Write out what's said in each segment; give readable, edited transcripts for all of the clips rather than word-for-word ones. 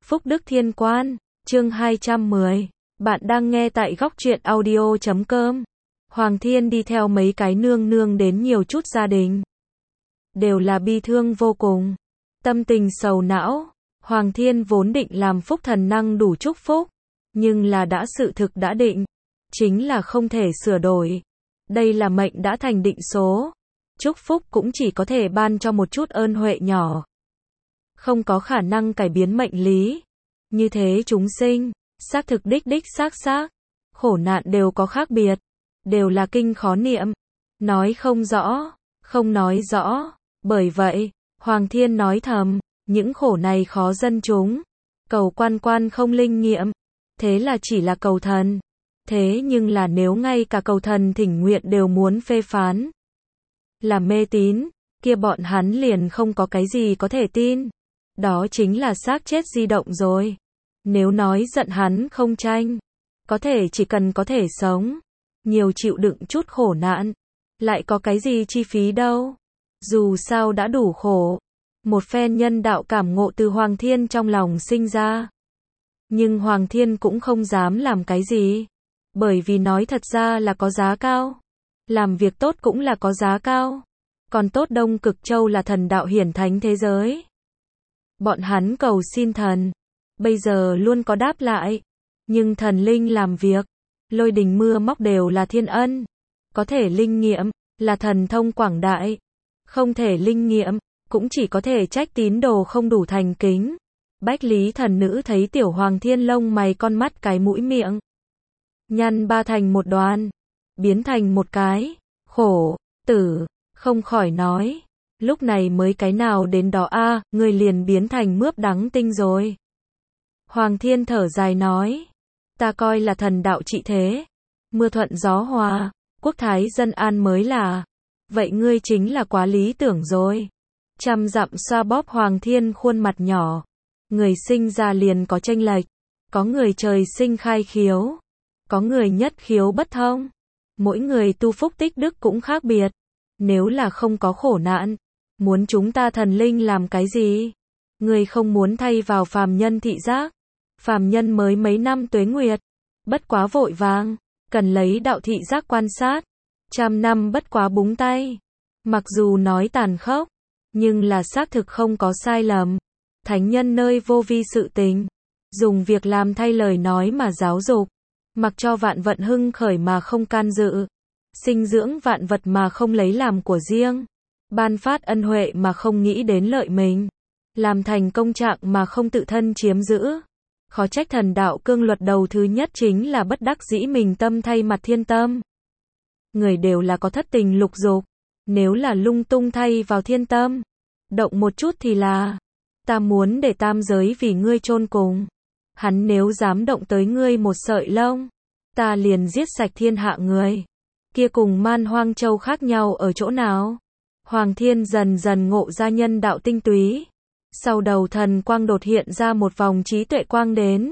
Phúc Đức Thiên Quan, chương 210. Bạn đang nghe tại góc truyện audio.com. Hoàng Thiên đi theo mấy cái nương nương đến nhiều chút gia đình. Đều là bi thương vô cùng. Tâm tình sầu não. Hoàng Thiên vốn định làm phúc thần năng đủ chúc phúc. Nhưng là đã sự thực đã định. Chính là không thể sửa đổi. Đây là mệnh đã thành định số. Chúc phúc cũng chỉ có thể ban cho một chút ơn huệ nhỏ. Không có khả năng cải biến mệnh lý. Như thế chúng sinh, xác thực đích xác, khổ nạn đều có khác biệt, đều là kinh khó niệm, nói không rõ, không nói rõ, bởi vậy, Hoàng Thiên nói thầm, những khổ này khó dân chúng, cầu quan không linh nghiệm, thế là chỉ là cầu thần, thế nhưng là nếu ngay cả cầu thần thỉnh nguyện đều muốn phê phán, là mê tín, kia bọn hắn liền không có cái gì có thể tin. Đó chính là xác chết di động rồi. Nếu nói giận hắn không tranh, có thể chỉ cần có thể sống, nhiều chịu đựng chút khổ nạn, lại có cái gì chi phí đâu. Dù sao đã đủ khổ. Một phen nhân đạo cảm ngộ từ Hoàng Thiên trong lòng sinh ra. Nhưng Hoàng Thiên cũng không dám làm cái gì. Bởi vì nói thật ra là có giá cao. Làm việc tốt cũng là có giá cao. Còn tốt Đông Cực Châu là thần đạo hiển thánh thế giới. Bọn hắn cầu xin thần, bây giờ luôn có đáp lại. Nhưng thần linh làm việc, lôi đình mưa móc đều là thiên ân. Có thể linh nghiệm, là thần thông quảng đại. Không thể linh nghiệm, cũng chỉ có thể trách tín đồ không đủ thành kính. Bách Lý thần nữ thấy tiểu Hoàng Thiên lông mày con mắt cái mũi miệng. Nhăn ba thành một đoàn, biến thành một cái, khổ, tử, không khỏi nói. Lúc này mới cái nào đến đó a, người liền biến thành mướp đắng tinh rồi. Hoàng Thiên thở dài nói, ta coi là thần đạo trị thế, mưa thuận gió hòa, quốc thái dân an mới là. Vậy ngươi chính là quá lý tưởng rồi. Trăm dặm xoa bóp Hoàng Thiên khuôn mặt nhỏ. Người sinh ra liền có chênh lệch, có người trời sinh khai khiếu, có người nhất khiếu bất thông. Mỗi người tu phúc tích đức cũng khác biệt. Nếu là không có khổ nạn, muốn chúng ta thần linh làm cái gì? Người không muốn thay vào phàm nhân thị giác. Phàm nhân mới mấy năm tuế nguyệt, bất quá vội vàng, cần lấy đạo thị giác quan sát. 100 năm bất quá búng tay. Mặc dù nói tàn khốc, nhưng là xác thực không có sai lầm. Thánh nhân nơi vô vi sự tình, dùng việc làm thay lời nói mà giáo dục, mặc cho vạn vận hưng khởi mà không can dự, sinh dưỡng vạn vật mà không lấy làm của riêng, ban phát ân huệ mà không nghĩ đến lợi mình, làm thành công trạng mà không tự thân chiếm giữ. Khó trách thần đạo cương luật đầu thứ nhất chính là bất đắc dĩ mình tâm thay mặt thiên tâm. Người đều là có thất tình lục dục, nếu là lung tung thay vào thiên tâm, động một chút thì là, ta muốn để tam giới vì ngươi chôn cùng. Hắn nếu dám động tới ngươi một sợi lông, ta liền giết sạch thiên hạ người. Kia cùng Man Hoang Châu khác nhau ở chỗ nào? Hoàng Thiên dần dần ngộ ra nhân đạo tinh túy. Sau đầu thần quang đột hiện ra một vòng trí tuệ quang đến.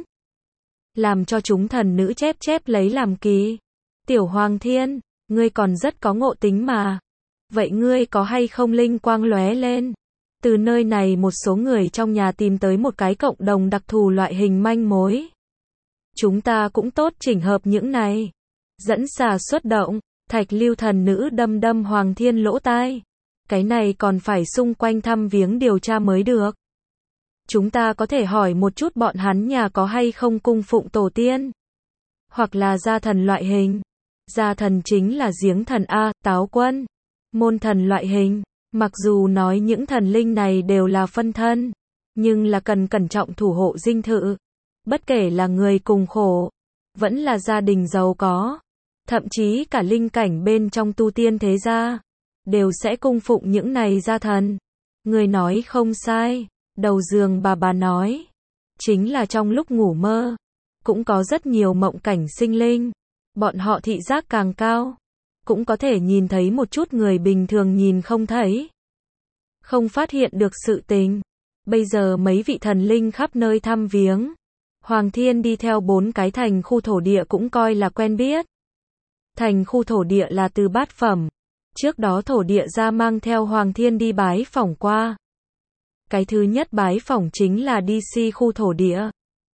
Làm cho chúng thần nữ chép lấy làm kỳ. Tiểu Hoàng Thiên, ngươi còn rất có ngộ tính mà. Vậy ngươi có hay không linh quang lóe lên? Từ nơi này một số người trong nhà tìm tới một cái cộng đồng đặc thù loại hình manh mối. Chúng ta cũng tốt chỉnh hợp những này. Dẫn xà xuất động, Thạch Lưu thần nữ đâm Hoàng Thiên lỗ tai. Cái này còn phải xung quanh thăm viếng điều tra mới được. Chúng ta có thể hỏi một chút bọn hắn nhà có hay không cung phụng tổ tiên. Hoặc là gia thần loại hình. Gia thần chính là giếng thần A, Táo Quân. Môn thần loại hình. Mặc dù nói những thần linh này đều là phân thân, nhưng là cần cẩn trọng thủ hộ dinh thự. Bất kể là người cùng khổ, vẫn là gia đình giàu có, thậm chí cả linh cảnh bên trong tu tiên thế gia, đều sẽ cung phụng những này gia thần. Người nói không sai, đầu giường bà nói, chính là trong lúc ngủ mơ, cũng có rất nhiều mộng cảnh sinh linh, bọn họ thị giác càng cao, cũng có thể nhìn thấy một chút người bình thường nhìn không thấy, không phát hiện được sự tình. Bây giờ mấy vị thần linh khắp nơi thăm viếng, Hoàng Thiên đi theo 4 cái thành khu thổ địa cũng coi là quen biết. Thành khu thổ địa là từ bát phẩm, trước đó thổ địa ra mang theo Hoàng Thiên đi bái phỏng qua. Cái thứ nhất bái phỏng chính là DC khu thổ địa.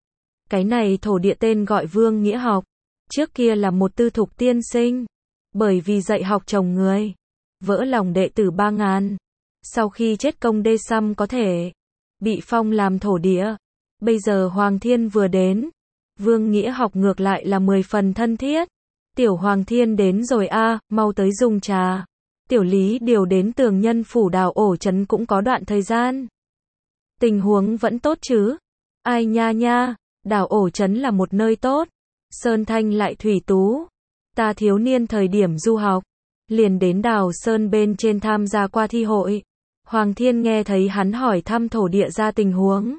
Cái này thổ địa tên gọi Vương Nghĩa Học. Trước kia là một tư thục tiên sinh. Bởi vì dạy học trồng người, vỡ lòng đệ tử 3.000. Sau khi chết công đê xăm có thể bị phong làm thổ địa. Bây giờ Hoàng Thiên vừa đến, Vương Nghĩa Học ngược lại là 10 phần thân thiết. Tiểu Hoàng Thiên đến rồi a, mau tới dùng trà. Tiểu Lý điều đến Tường Nhân phủ Đào Ổ trấn cũng có đoạn thời gian. Tình huống vẫn tốt chứ? Ai nha nha, Đào Ổ trấn là một nơi tốt. Sơn thanh lại thủy tú. Ta thiếu niên thời điểm du học, liền đến Đào Sơn bên trên tham gia qua thi hội. Hoàng Thiên nghe thấy hắn hỏi thăm thổ địa ra tình huống.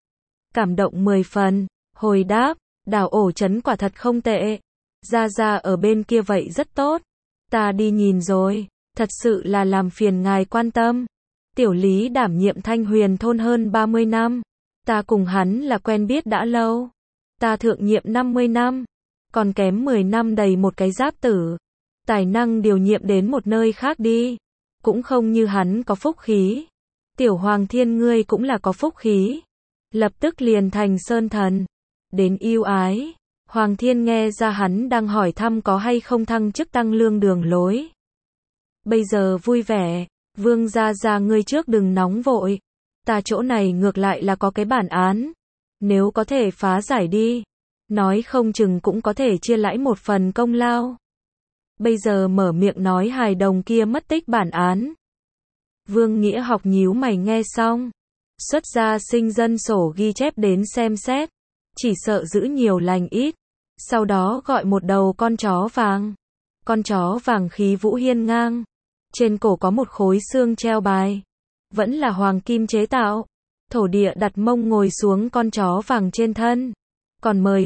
Cảm động 10 phần, hồi đáp, Đào Ổ trấn quả thật không tệ. Ra ở bên kia vậy rất tốt. Ta đi nhìn rồi, thật sự là làm phiền ngài quan tâm. Tiểu Lý đảm nhiệm Thanh Huyền thôn hơn 30 năm. Ta cùng hắn là quen biết đã lâu. Ta thượng nhiệm 50 năm. Còn kém 10 năm đầy một cái giáp tử. Tài năng điều nhiệm đến một nơi khác đi. Cũng không như hắn có phúc khí. Tiểu Hoàng Thiên ngươi cũng là có phúc khí. Lập tức liền thành sơn thần. Đến yêu ái. Hoàng Thiên nghe ra hắn đang hỏi thăm có hay không thăng chức tăng lương đường lối. Bây giờ vui vẻ. Vương gia ngươi trước đừng nóng vội. Ta chỗ này ngược lại là có cái bản án. Nếu có thể phá giải đi. Nói không chừng cũng có thể chia lãi một phần công lao. Bây giờ mở miệng nói hài đồng kia mất tích bản án. Vương Nghĩa Học nhíu mày nghe xong. Xuất ra sinh dân sổ ghi chép đến xem xét. Chỉ sợ giữ nhiều lành ít. Sau đó gọi một đầu con chó vàng. Con chó vàng khí vũ hiên ngang. Trên cổ có một khối xương treo bài. Vẫn là hoàng kim chế tạo. Thổ địa đặt mông ngồi xuống con chó vàng trên thân. Còn mời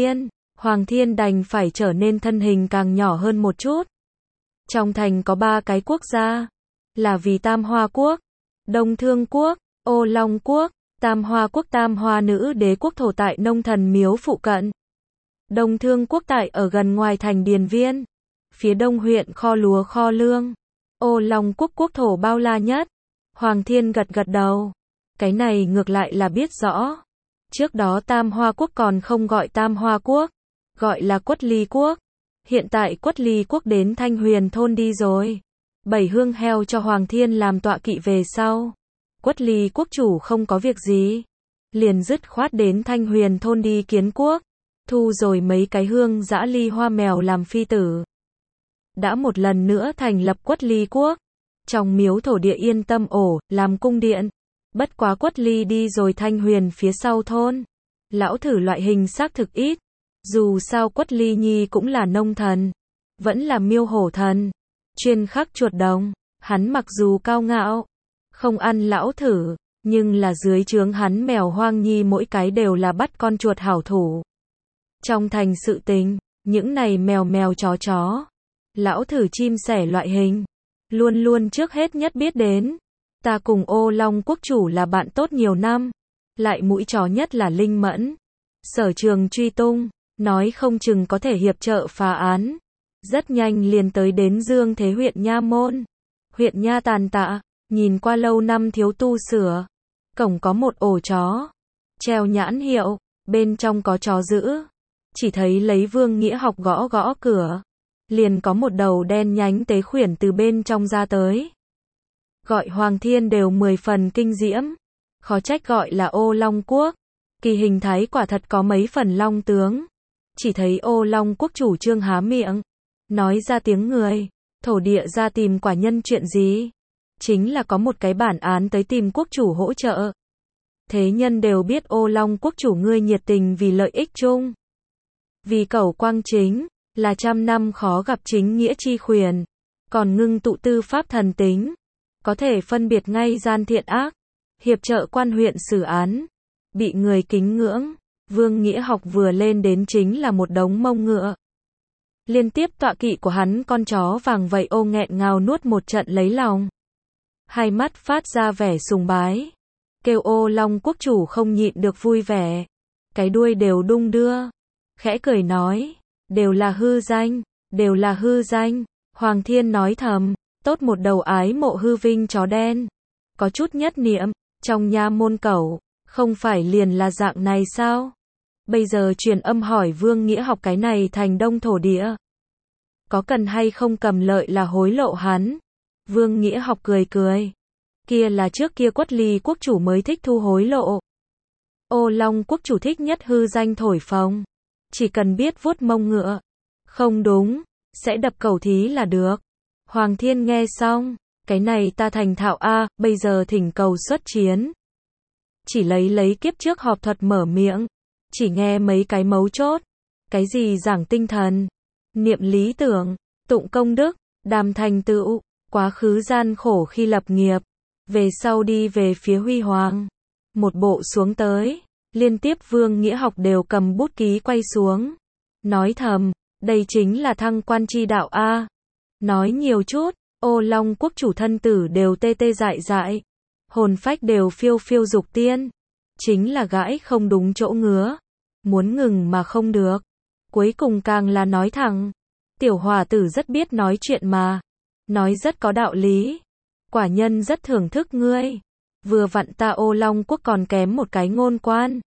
Hoàng Thiên đành phải trở nên thân hình càng nhỏ hơn một chút. Trong thành có 3 cái quốc gia. Là vì Tam Hoa Quốc, Đông Thương Quốc, Ô Long Quốc. Tam Hoa Quốc Tam Hoa nữ đế quốc thổ tại Nông Thần Miếu phụ cận. Đông Thương Quốc tại ở gần ngoài thành Điền Viên. Phía đông huyện kho lúa kho lương. Ô Long Quốc quốc thổ bao la nhất. Hoàng Thiên gật đầu. Cái này ngược lại là biết rõ. Trước đó Tam Hoa Quốc còn không gọi Tam Hoa Quốc. Gọi là Quất Ly Quốc. Hiện tại Quất Ly Quốc đến Thanh Huyền thôn đi rồi. 7 hương heo cho Hoàng Thiên làm tọa kỵ về sau. Quất Ly Quốc chủ không có việc gì. Liền dứt khoát đến Thanh Huyền thôn đi kiến quốc. Thu rồi mấy cái hương dã ly hoa mèo làm phi tử. Đã một lần nữa thành lập Quất Ly Quốc. Trong miếu thổ địa yên tâm làm cung điện. Bất quá Quất Ly đi rồi Thanh Huyền phía sau thôn. Lão thử loại hình xác thực ít. Dù sao Quất Ly Nhi cũng là nông thần. Vẫn là miêu hổ thần. Chuyên khắc chuột đồng. Hắn mặc dù cao ngạo. Không ăn lão thử. Nhưng là dưới trướng hắn mèo hoang nhi mỗi cái đều là bắt con chuột hảo thủ. Trong thành sự tình. Những này mèo chó. Lão thử chim sẻ loại hình. Luôn luôn trước hết nhất biết đến. Ta cùng Ô Long Quốc chủ là bạn tốt nhiều năm. Lại mũi chó nhất là linh mẫn. Sở trường truy tung. Nói không chừng có thể hiệp trợ phá án. Rất nhanh liền tới đến Dương Thế huyện Nha Môn. Huyện Nha tàn tạ. Nhìn qua lâu năm thiếu tu sửa. Cổng có một ổ chó. Treo nhãn hiệu. Bên trong có chó giữ. Chỉ thấy lấy Vương Nghĩa Học gõ cửa. Liền có một đầu đen nhánh tế khuyển từ bên trong ra tới. Gọi Hoàng Thiên đều 10 phần kinh diễm. Khó trách gọi là Ô Long Quốc. Kỳ hình thái quả thật có mấy phần long tướng. Chỉ thấy Ô Long Quốc chủ trương há miệng. Nói ra tiếng người. Thổ địa ra tìm quả nhân chuyện gì? Chính là có một cái bản án tới tìm quốc chủ hỗ trợ. Thế nhân đều biết Ô Long Quốc chủ ngươi nhiệt tình vì lợi ích chung. Vì cẩu quang chính. Là trăm năm khó gặp chính nghĩa chi khuyển. Còn ngưng tụ tư pháp thần tính. Có thể phân biệt ngay gian thiện ác. Hiệp trợ quan huyện xử án. Bị người kính ngưỡng. Vương Nghĩa Học vừa lên đến chính là một đống mông ngựa. Liên tiếp tọa kỵ của hắn con chó vàng vậy nghẹn ngào nuốt một trận lấy lòng. Hai mắt phát ra vẻ sùng bái. Kêu Ô Long Quốc chủ không nhịn được vui vẻ. Cái đuôi đều đung đưa. Khẽ cười nói. Đều là hư danh. Hoàng Thiên nói thầm. Tốt một đầu ái mộ hư vinh chó đen. Có chút nhất niệm. Trong nha môn cẩu, không phải liền là dạng này sao? Bây giờ truyền âm hỏi Vương Nghĩa học cái này thành đông thổ địa. Có cần hay không cầm lợi là hối lộ hắn? Vương Nghĩa học cười cười. Kia là trước kia Quất Ly quốc chủ mới thích thu hối lộ. Ô Long quốc chủ thích nhất hư danh thổi phồng. Chỉ cần biết vuốt mông ngựa. Không đúng, sẽ đập cẩu thí là được. Hoàng Thiên nghe xong, cái này ta thành thạo a, bây giờ thỉnh cầu xuất chiến. Chỉ lấy kiếp trước họp thuật mở miệng, chỉ nghe mấy cái mấu chốt, cái gì giảng tinh thần, niệm lý tưởng, tụng công đức, đàm thành tựu, quá khứ gian khổ khi lập nghiệp, về sau đi về phía huy hoàng. Một bộ xuống tới, liên tiếp Vương Nghĩa học đều cầm bút ký quay xuống, nói thầm, đây chính là thăng quan chi đạo a. Nói nhiều chút, Ô Long quốc chủ thân tử đều tê tê dại dại, hồn phách đều phiêu phiêu dục tiên, chính là gãi không đúng chỗ ngứa, muốn ngừng mà không được. Cuối cùng càng là nói thẳng, tiểu hòa tử rất biết nói chuyện mà, nói rất có đạo lý, quả nhân rất thưởng thức ngươi, vừa vặn ta Ô Long quốc còn kém một cái ngôn quan.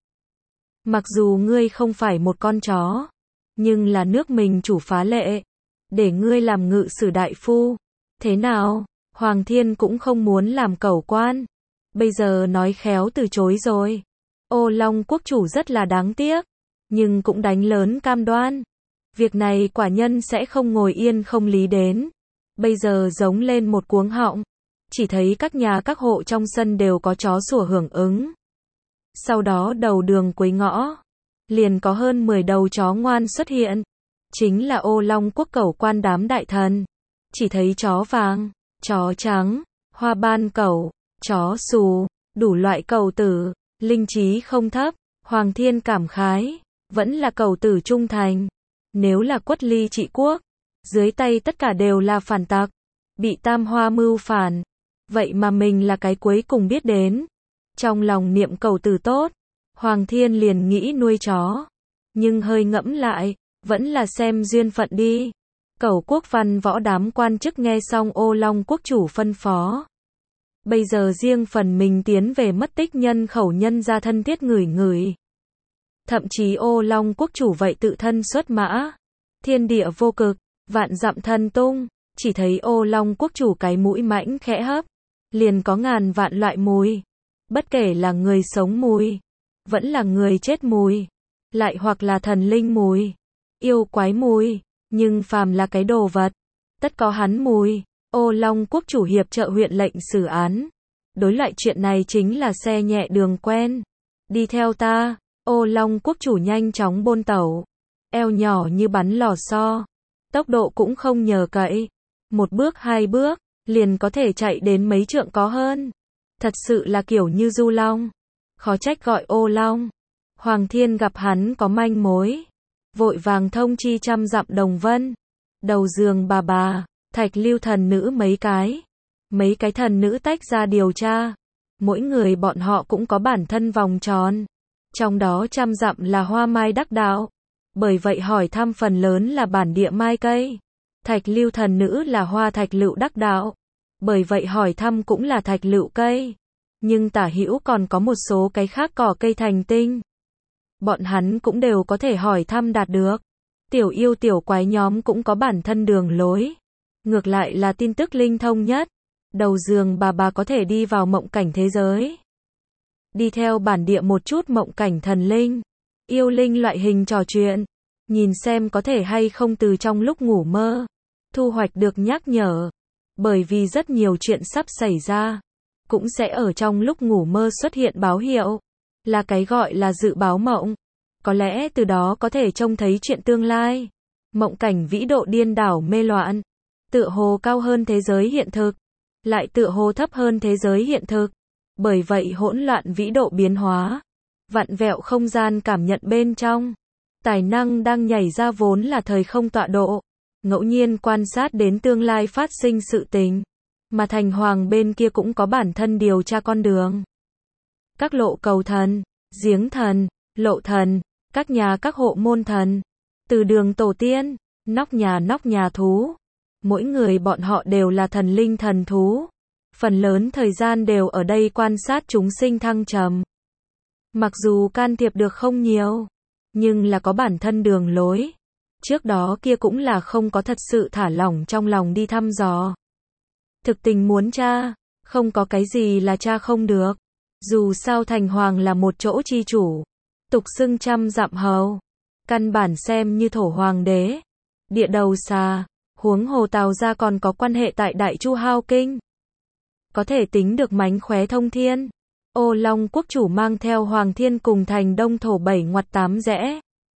Mặc dù ngươi không phải một con chó, nhưng là nước mình chủ phá lệ, để ngươi làm ngự sử đại phu. Thế nào, Hoàng Thiên cũng không muốn làm cẩu quan, bây giờ nói khéo từ chối rồi. Ô Long quốc chủ rất là đáng tiếc, nhưng cũng đánh lớn cam đoan. Việc này quả nhân sẽ không ngồi yên không lý đến. Bây giờ giống lên một cuống họng, chỉ thấy các nhà các hộ trong sân đều có chó sủa hưởng ứng. Sau đó đầu đường cuối ngõ, liền có hơn 10 đầu chó ngoan xuất hiện. Chính là Ô Long quốc cẩu quan đám đại thần. Chỉ thấy chó vàng, chó trắng, hoa ban cẩu, chó xù, đủ loại cẩu tử, linh trí không thấp. Hoàng Thiên cảm khái, vẫn là cẩu tử trung thành. Nếu là Quất Ly trị quốc, dưới tay tất cả đều là phản tặc, bị tam hoa mưu phản. Vậy mà mình là cái cuối cùng biết đến. Trong lòng niệm cẩu tử tốt, Hoàng Thiên liền nghĩ nuôi chó. Nhưng hơi ngẫm lại, vẫn là xem duyên phận đi. Cẩu quốc văn võ đám quan chức nghe xong Ô Long quốc chủ phân phó. Bây giờ riêng phần mình tiến về mất tích nhân khẩu nhân gia thân thiết ngửi ngửi. Thậm chí Ô Long quốc chủ vậy tự thân xuất mã. Thiên địa vô cực, vạn dặm thân tung, chỉ thấy Ô Long quốc chủ cái mũi mãnh khẽ hấp, liền có ngàn vạn loại mùi. Bất kể là người sống mùi, vẫn là người chết mùi, lại hoặc là thần linh mùi, yêu quái mùi. Nhưng phàm là cái đồ vật, tất có hắn mùi. Ô Long quốc chủ hiệp trợ huyện lệnh xử án. Đối loại chuyện này chính là xe nhẹ đường quen. Đi theo ta. Ô Long quốc chủ nhanh chóng bôn tẩu. Eo nhỏ như bắn lò xo. Tốc độ cũng không nhờ cậy. Một bước hai bước, liền có thể chạy đến mấy trượng có hơn. Thật sự là kiểu như du long. Khó trách gọi Ô Long. Hoàng Thiên gặp hắn có manh mối, vội vàng thông chi 100 dặm Đồng Vân, Đầu Giường bà, Thạch Lưu thần nữ mấy cái thần nữ tách ra điều tra. Mỗi người bọn họ cũng có bản thân vòng tròn, trong đó 100 dặm là hoa mai đắc đạo, bởi vậy hỏi thăm phần lớn là bản địa mai cây. Thạch Lưu thần nữ là hoa thạch lựu đắc đạo, bởi vậy hỏi thăm cũng là thạch lựu cây. Nhưng tả hữu còn có một số cái khác cỏ cây thành tinh, bọn hắn cũng đều có thể hỏi thăm đạt được. Tiểu yêu tiểu quái nhóm cũng có bản thân đường lối. Ngược lại là tin tức linh thông nhất. Đầu Giường bà có thể đi vào mộng cảnh thế giới. Đi theo bản địa một chút mộng cảnh thần linh, yêu linh loại hình trò chuyện. Nhìn xem có thể hay không từ trong lúc ngủ mơ, thu hoạch được nhắc nhở. Bởi vì rất nhiều chuyện sắp xảy ra, cũng sẽ ở trong lúc ngủ mơ xuất hiện báo hiệu. Là cái gọi là dự báo mộng. Có lẽ từ đó có thể trông thấy chuyện tương lai. Mộng cảnh vĩ độ điên đảo mê loạn. Tựa hồ cao hơn thế giới hiện thực, lại tựa hồ thấp hơn thế giới hiện thực. Bởi vậy hỗn loạn vĩ độ biến hóa, vặn vẹo không gian cảm nhận bên trong. Tài năng đang nhảy ra vốn là thời không tọa độ, ngẫu nhiên quan sát đến tương lai phát sinh sự tình. Mà thành hoàng bên kia cũng có bản thân điều tra con đường. Các lộ cầu thần, giếng thần, lộ thần, các nhà các hộ môn thần, từ đường tổ tiên, nóc nhà thú. Mỗi người bọn họ đều là thần linh thần thú. phần lớn thời gian đều ở đây quan sát chúng sinh thăng trầm. Mặc dù can thiệp được không nhiều, nhưng là có bản thân đường lối. Trước đó kia cũng là không có thật sự thả lỏng trong lòng đi thăm dò. Thực tình muốn tra, không có cái gì là tra không được. Dù sao thành hoàng là một chỗ chi chủ, tục xưng trăm dặm hầu, căn bản xem như thổ hoàng đế, địa đầu xà, huống hồ Tào gia còn có quan hệ tại Đại Chu Hao Kinh. Có thể tính được mánh khóe thông thiên. Ô Long quốc chủ mang theo Hoàng Thiên cùng thành đông thổ 7 ngoặt 8 rẽ.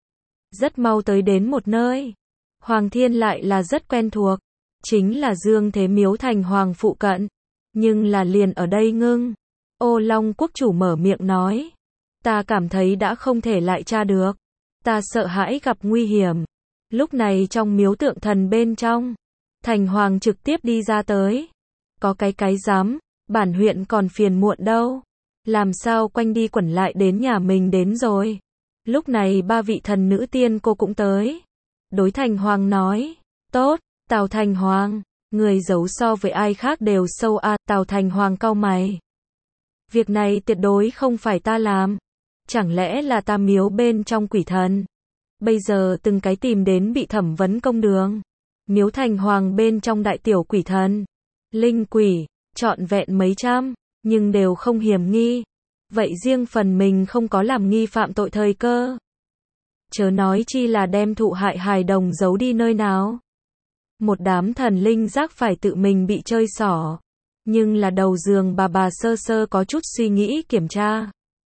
Rất mau tới đến một nơi. Hoàng Thiên lại là rất quen thuộc. Chính là Dương Thế Miếu thành hoàng phụ cận. Nhưng là liền ở đây ngưng. Ô Long quốc chủ mở miệng nói. Ta cảm thấy đã không thể lại tra được. Ta sợ hãi gặp nguy hiểm. Lúc này trong miếu tượng thần bên trong, thành hoàng trực tiếp đi ra tới. Có cái dám, bản huyện còn phiền muộn đâu. Làm sao quanh đi quẩn lại đến nhà mình đến rồi. Lúc này ba vị thần nữ tiên cô cũng tới. Đối thành hoàng nói, tốt, Tào thành hoàng, người giấu so với ai khác đều sâu a. Tào thành hoàng cau mày. Việc này tuyệt đối không phải ta làm. Chẳng lẽ là ta miếu bên trong quỷ thần. Bây giờ từng cái tìm đến bị thẩm vấn công đường. Miếu thành hoàng bên trong đại tiểu quỷ thần, linh quỷ, trọn vẹn mấy trăm, nhưng đều không hiểm nghi. Vậy riêng phần mình không có làm nghi phạm tội thời cơ. Chớ nói chi là đem thụ hại hài đồng giấu đi nơi nào. Một đám thần linh giác phải tự mình bị chơi xỏ. Nhưng là đầu giường bà sơ sơ có chút suy nghĩ kiểm tra.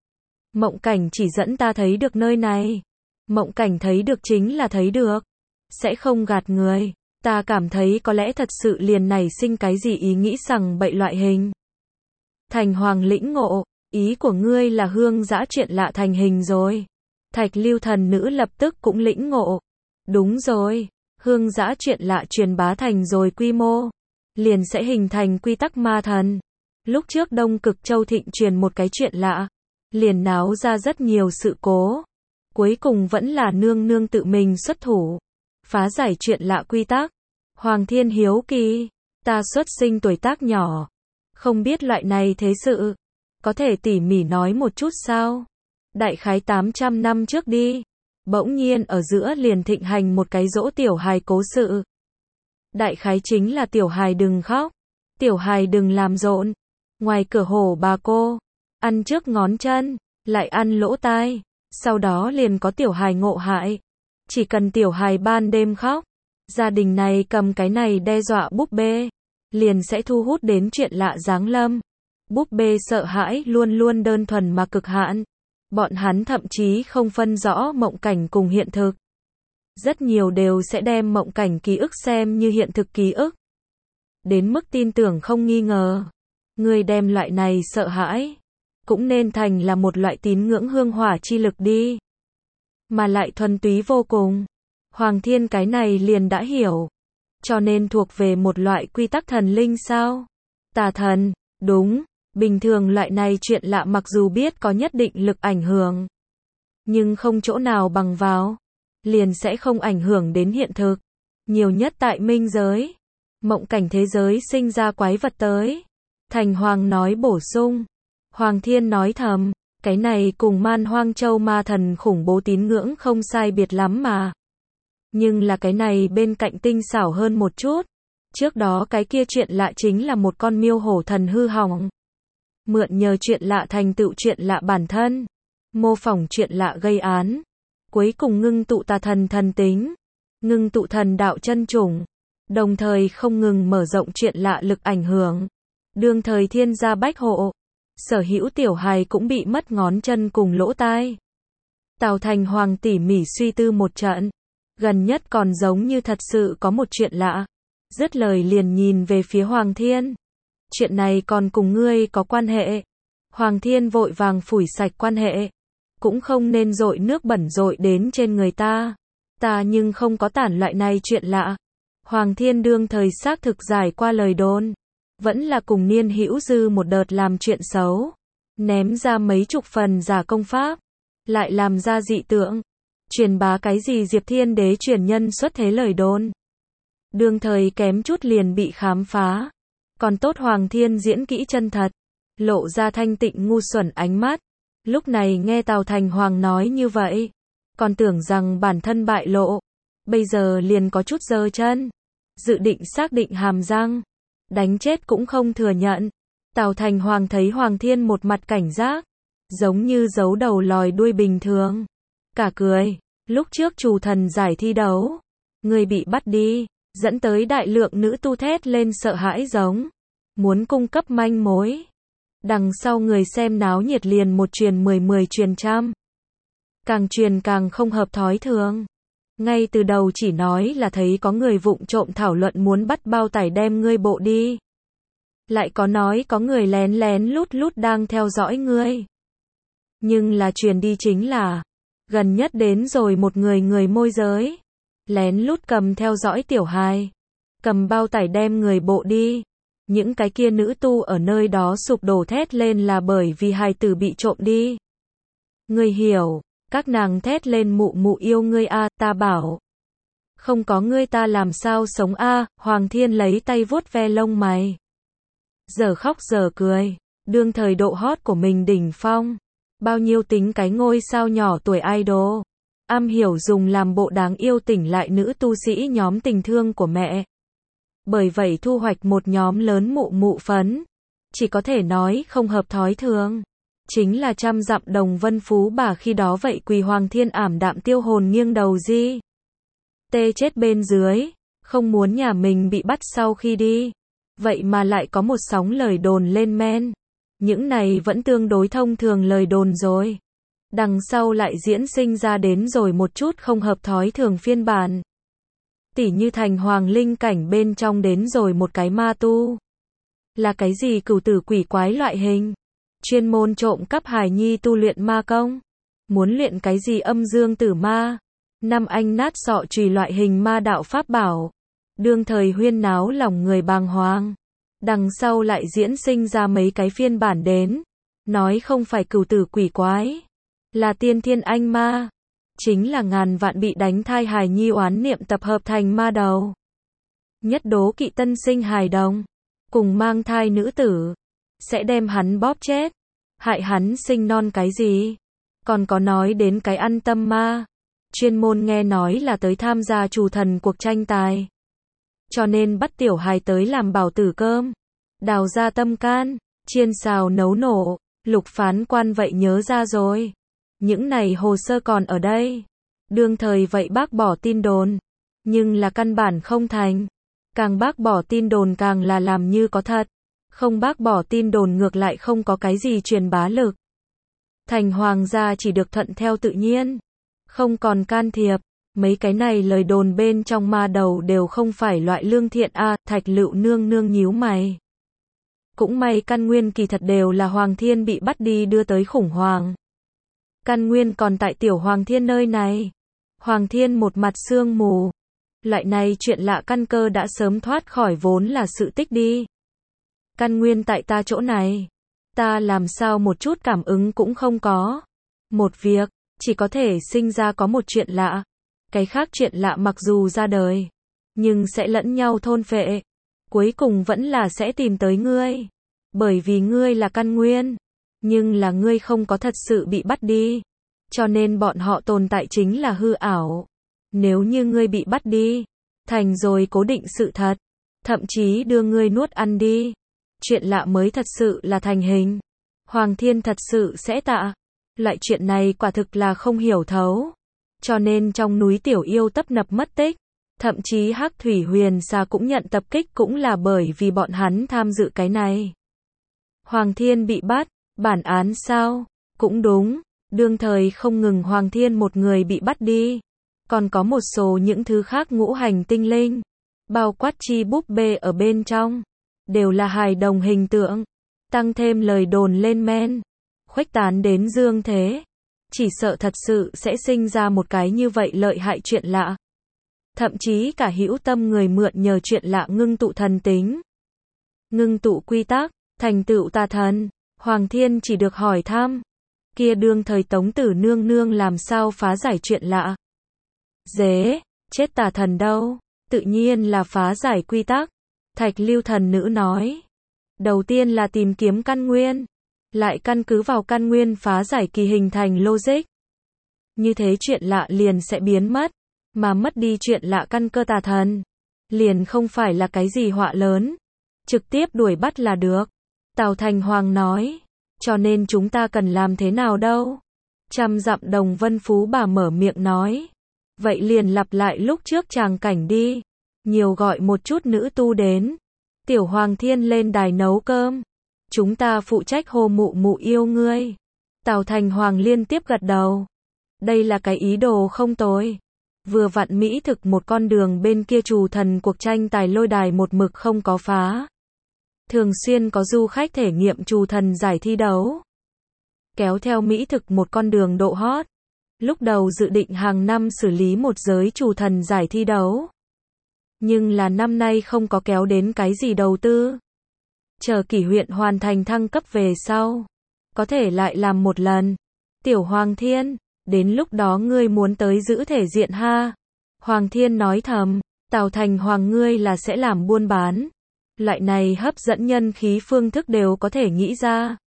Mộng cảnh chỉ dẫn ta thấy được nơi này. Mộng cảnh thấy được chính là thấy được. Sẽ không gạt người. Ta cảm thấy có lẽ thật sự liền nảy sinh cái gì ý nghĩ rằng bậy loại hình. Thành hoàng lĩnh ngộ, ý của ngươi là hương dã chuyện lạ thành hình rồi. Thạch Lưu thần nữ lập tức cũng lĩnh ngộ. Đúng rồi, hương dã chuyện lạ truyền bá thành rồi quy mô, liền sẽ hình thành quy tắc ma thần. Lúc trước Đông Cực Châu thịnh truyền một cái chuyện lạ, liền náo ra rất nhiều sự cố. Cuối cùng vẫn là nương nương tự mình xuất thủ, phá giải chuyện lạ quy tắc. Hoàng Thiên hiếu kỳ, ta xuất sinh tuổi tác nhỏ, không biết loại này thế sự, có thể tỉ mỉ nói một chút sao? Đại khái 800 năm trước đi, bỗng nhiên ở giữa liền thịnh hành một cái dỗ tiểu hài cố sự. Đại khái chính là tiểu hài đừng khóc, tiểu hài đừng làm rộn, ngoài cửa hổ bà cô, ăn trước ngón chân, lại ăn lỗ tai, sau đó liền có tiểu hài ngộ hại. Chỉ cần tiểu hài ban đêm khóc, gia đình này cầm cái này đe dọa búp bê, liền sẽ thu hút đến chuyện lạ giáng lâm. Búp bê sợ hãi luôn luôn đơn thuần mà cực hạn. Bọn hắn thậm chí không phân rõ mộng cảnh cùng hiện thực. Rất nhiều đều sẽ đem mộng cảnh ký ức xem như hiện thực ký ức. Đến mức tin tưởng không nghi ngờ. Người đem loại này sợ hãi, cũng nên thành là một loại tín ngưỡng hương hỏa chi lực đi. Mà lại thuần túy vô cùng. Hoàng Thiên cái này liền đã hiểu. Cho nên thuộc về một loại quy tắc thần linh sao? Tà thần, đúng. Bình thường loại này chuyện lạ mặc dù biết có nhất định lực ảnh hưởng, nhưng không chỗ nào bằng vào, liền sẽ không ảnh hưởng đến hiện thực. Nhiều nhất tại minh giới, mộng cảnh thế giới sinh ra quái vật tới. Thành Hoàng nói bổ sung. Hoàng Thiên nói thầm, cái này cùng Man Hoang Châu ma thần khủng bố tín ngưỡng không sai biệt lắm mà. Nhưng là cái này bên cạnh tinh xảo hơn một chút. Trước đó cái kia chuyện lạ chính là một con miêu hổ thần hư hỏng. Mượn nhờ chuyện lạ thành tựu chuyện lạ bản thân. Mô phỏng chuyện lạ gây án. Cuối cùng ngưng tụ tà thần thần tính. Ngưng tụ thần đạo chân chủng. Đồng thời không ngừng mở rộng chuyện lạ lực ảnh hưởng. Đương thời thiên gia bách hộ. Sở hữu tiểu hài cũng bị mất ngón chân cùng lỗ tai. Tào Thành Hoàng tỉ mỉ suy tư một trận. Gần nhất còn giống như thật sự có một chuyện lạ. Dứt lời liền nhìn về phía Hoàng Thiên. Chuyện này còn cùng ngươi có quan hệ. Hoàng Thiên vội vàng phủi sạch quan hệ. Cũng không nên dội nước bẩn dội đến trên người ta. Ta nhưng không có tản loại này chuyện lạ. Hoàng Thiên đương thời xác thực giải qua lời đồn. Vẫn là cùng Niên Hữu Dư một đợt làm chuyện xấu. Ném ra mấy chục phần giả công pháp. Lại làm ra dị tượng. Truyền bá cái gì Diệp Thiên Đế truyền nhân xuất thế lời đồn. Đương thời kém chút liền bị khám phá. Còn tốt Hoàng Thiên diễn kỹ chân thật, lộ ra thanh tịnh ngu xuẩn ánh mắt. Lúc này nghe Tào Thành Hoàng nói như vậy, còn tưởng rằng bản thân bại lộ, bây giờ liền có chút giơ chân, dự định xác định hàm răng, đánh chết cũng không thừa nhận. Tào Thành Hoàng thấy Hoàng Thiên một mặt cảnh giác, giống như giấu đầu lòi đuôi bình thường, cả cười. Lúc trước Trù Thần giải thi đấu, người bị bắt đi, dẫn tới đại lượng nữ tu thét lên sợ hãi giống muốn cung cấp manh mối. Đằng sau người xem náo nhiệt liền một truyền 10 truyền trăm. Càng truyền càng không hợp thói thường. Ngay từ đầu chỉ nói là thấy có người vụng trộm thảo luận muốn bắt bao tải đem ngươi bộ đi. Lại có nói có người lén lén lút lút đang theo dõi ngươi. Nhưng là truyền đi chính là gần nhất đến rồi một người môi giới lén lút cầm theo dõi tiểu hài, cầm bao tải đem người bộ đi. Những cái kia nữ tu ở nơi đó sụp đổ thét lên là bởi vì hài tử bị trộm đi. Ngươi hiểu, các nàng thét lên mụ mụ yêu ngươi a, ta bảo. Không có ngươi ta làm sao sống a. Hoàng Thiên lấy tay vuốt ve lông mày. Giờ khóc giờ cười, đương thời độ hot của mình đỉnh phong. Bao nhiêu tính cái ngôi sao nhỏ tuổi idol. Am hiểu dùng làm bộ đáng yêu tỉnh lại nữ tu sĩ nhóm tình thương của mẹ. Bởi vậy thu hoạch một nhóm lớn mụ mụ phấn. Chỉ có thể nói không hợp thói thường. Chính là trăm dặm đồng vân phú bà khi đó vậy quỳ Hoàng Thiên ảm đạm tiêu hồn nghiêng đầu di. Tê chết bên dưới. Không muốn nhà mình bị bắt sau khi đi. Vậy mà lại có một sóng lời đồn lên men. Những này vẫn tương đối thông thường lời đồn rồi. Đằng sau lại diễn sinh ra đến rồi một chút không hợp thói thường phiên bản. Tỉ như thành hoàng linh cảnh bên trong đến rồi một cái ma tu. Là cái gì cửu tử quỷ quái loại hình. Chuyên môn trộm cắp hài nhi tu luyện ma công. Muốn luyện cái gì âm dương tử ma. Năm anh nát sọ chùy loại hình ma đạo pháp bảo. Đương thời huyên náo lòng người bàng hoàng. Đằng sau lại diễn sinh ra mấy cái phiên bản đến. Nói không phải cửu tử quỷ quái. Là tiên thiên anh ma. Chính là ngàn vạn bị đánh thai hài nhi oán niệm tập hợp thành ma đầu. Nhất đố kỵ tân sinh hài đồng. Cùng mang thai nữ tử. Sẽ đem hắn bóp chết. Hại hắn sinh non cái gì. Còn có nói đến cái ăn tâm ma. Chuyên môn nghe nói là tới tham gia Trù Thần cuộc tranh tài. Cho nên bắt tiểu hài tới làm bảo tử cơm. Đào ra tâm can. Chiên xào nấu nổ. Lục phán quan vậy nhớ ra rồi. Những này hồ sơ còn ở đây. Đương thời vậy bác bỏ tin đồn. Nhưng là căn bản không thành. Càng bác bỏ tin đồn càng là làm như có thật. Không bác bỏ tin đồn ngược lại không có cái gì truyền bá lực. Thành hoàng gia chỉ được thuận theo tự nhiên. Không còn can thiệp. Mấy cái này lời đồn bên trong ma đầu đều không phải loại lương thiện a. Thạch Lựu nương nương nhíu mày. Cũng may căn nguyên kỳ thật đều là Hoàng Thiên bị bắt đi đưa tới khủng hoảng. Căn nguyên còn tại tiểu Hoàng Thiên nơi này. Hoàng Thiên một mặt sương mù. Loại này chuyện lạ căn cơ đã sớm thoát khỏi vốn là sự tích đi. Căn nguyên tại ta chỗ này. Ta làm sao một chút cảm ứng cũng không có. Một việc, chỉ có thể sinh ra có một chuyện lạ. Cái khác chuyện lạ mặc dù ra đời, nhưng sẽ lẫn nhau thôn phệ. Cuối cùng vẫn là sẽ tìm tới ngươi. Bởi vì ngươi là căn nguyên. Nhưng là ngươi không có thật sự bị bắt đi. Cho nên bọn họ tồn tại chính là hư ảo. Nếu như ngươi bị bắt đi, thành rồi cố định sự thật. Thậm chí đưa ngươi nuốt ăn đi. Chuyện lạ mới thật sự là thành hình. Hoàng Thiên thật sự sẽ tạ. Loại chuyện này quả thực là không hiểu thấu. Cho nên trong núi tiểu yêu tấp nập mất tích. Thậm chí Hắc Thủy Huyền Xà cũng nhận tập kích cũng là bởi vì bọn hắn tham dự cái này. Hoàng Thiên bị bắt, bản án sao? Cũng đúng, đương thời không ngừng Hoàng Thiên một người bị bắt đi. Còn có một số những thứ khác ngũ hành tinh linh. Bao quát chi búp bê ở bên trong. Đều là hài đồng hình tượng. Tăng thêm lời đồn lên men. Khuếch tán đến dương thế. Chỉ sợ thật sự sẽ sinh ra một cái như vậy lợi hại chuyện lạ. Thậm chí cả hữu tâm người mượn nhờ chuyện lạ ngưng tụ thần tính. Ngưng tụ quy tắc, thành tựu tà thần. Hoàng Thiên chỉ được hỏi thăm. Kia đương thời Tống Tử nương nương làm sao phá giải chuyện lạ. Dế, chết tà thần đâu. Tự nhiên là phá giải quy tắc. Thạch Lưu thần nữ nói. Đầu tiên là tìm kiếm căn nguyên, lại căn cứ vào căn nguyên phá giải kỳ hình thành logic. Như thế chuyện lạ liền sẽ biến mất, mà mất đi chuyện lạ căn cơ tà thần, liền không phải là cái gì họa lớn. Trực tiếp đuổi bắt là được. Tào Thành Hoàng nói, cho nên chúng ta cần làm thế nào đâu? Trăm dặm đồng vân phú bà mở miệng nói, vậy liền lặp lại lúc trước tràng cảnh đi, nhiều gọi một chút nữ tu đến. Tiểu Hoàng Thiên lên đài nấu cơm, chúng ta phụ trách hô mụ mụ yêu ngươi. Tào Thành Hoàng liên tiếp gật đầu, đây là cái ý đồ không tồi. Vừa vặn mỹ thực một con đường bên kia trù thần cuộc tranh tài lôi đài một mực không có phá. Thường xuyên có du khách thể nghiệm trù thần giải thi đấu. Kéo theo mỹ thực một con đường độ hot. Lúc đầu dự định hàng năm xử lý một giới trù thần giải thi đấu. Nhưng là năm nay không có kéo đến cái gì đầu tư. Chờ Kỷ huyện hoàn thành thăng cấp về sau, có thể lại làm một lần. Tiểu Hoàng Thiên, đến lúc đó ngươi muốn tới giữ thể diện ha. Hoàng Thiên nói thầm, Tào Thành Hoàng ngươi là sẽ làm buôn bán. Loại này hấp dẫn nhân khí phương thức đều có thể nghĩ ra.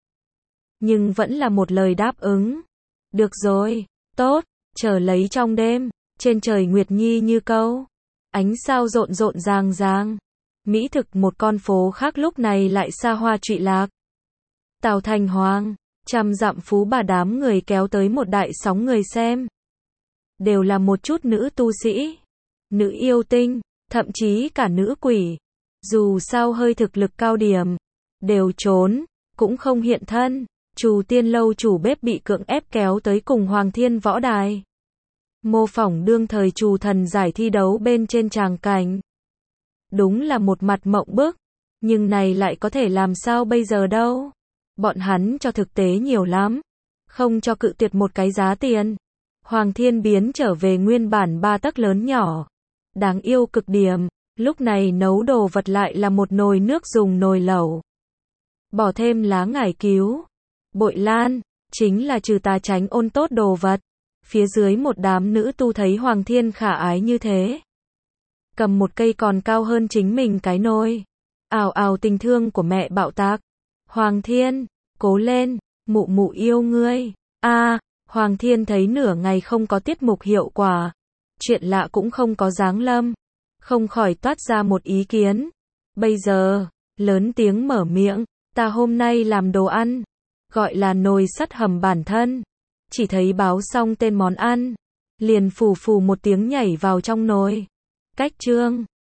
Nhưng vẫn là một lời đáp ứng. Được rồi, tốt, chờ lấy trong đêm, trên trời Nguyệt Nhi như câu. Ánh sao rộn rộn ràng ràng. Mỹ thực một con phố khác lúc này lại xa hoa trụy lạc. Tào Thành Hoàng, trăm dặm phú bà đám người kéo tới một đại sóng người xem. Đều là một chút nữ tu sĩ, nữ yêu tinh, thậm chí cả nữ quỷ. Dù sao hơi thực lực cao điểm, đều trốn, cũng không hiện thân. Trù Tiên lâu chủ bếp bị cưỡng ép kéo tới cùng Hoàng Thiên võ đài. Mô phỏng đương thời trù thần giải thi đấu bên trên tràng cảnh. Đúng là một mặt mộng bức, nhưng này lại có thể làm sao bây giờ đâu. Bọn hắn cho thực tế nhiều lắm, không cho cự tuyệt một cái giá tiền. Hoàng Thiên biến trở về nguyên bản 3 tấc lớn nhỏ. Đáng yêu cực điểm, lúc này nấu đồ vật lại là một nồi nước dùng nồi lẩu. Bỏ thêm lá ngải cứu, bội lan, chính là trừ tà tránh ôn tốt đồ vật. Phía dưới một đám nữ tu thấy Hoàng Thiên khả ái như thế. Cầm một cây còn cao hơn chính mình cái nồi. Ào ào tình thương của mẹ bạo tạc. Hoàng Thiên, cố lên, mụ mụ yêu ngươi. Hoàng Thiên thấy nửa ngày không có tiết mục hiệu quả. Chuyện lạ cũng không có giáng lâm. Không khỏi toát ra một ý kiến. Bây giờ, lớn tiếng mở miệng, ta hôm nay làm đồ ăn. Gọi là nồi sắt hầm bản thân. Chỉ thấy báo xong tên món ăn, liền phù phù một tiếng nhảy vào trong nồi. Cách chương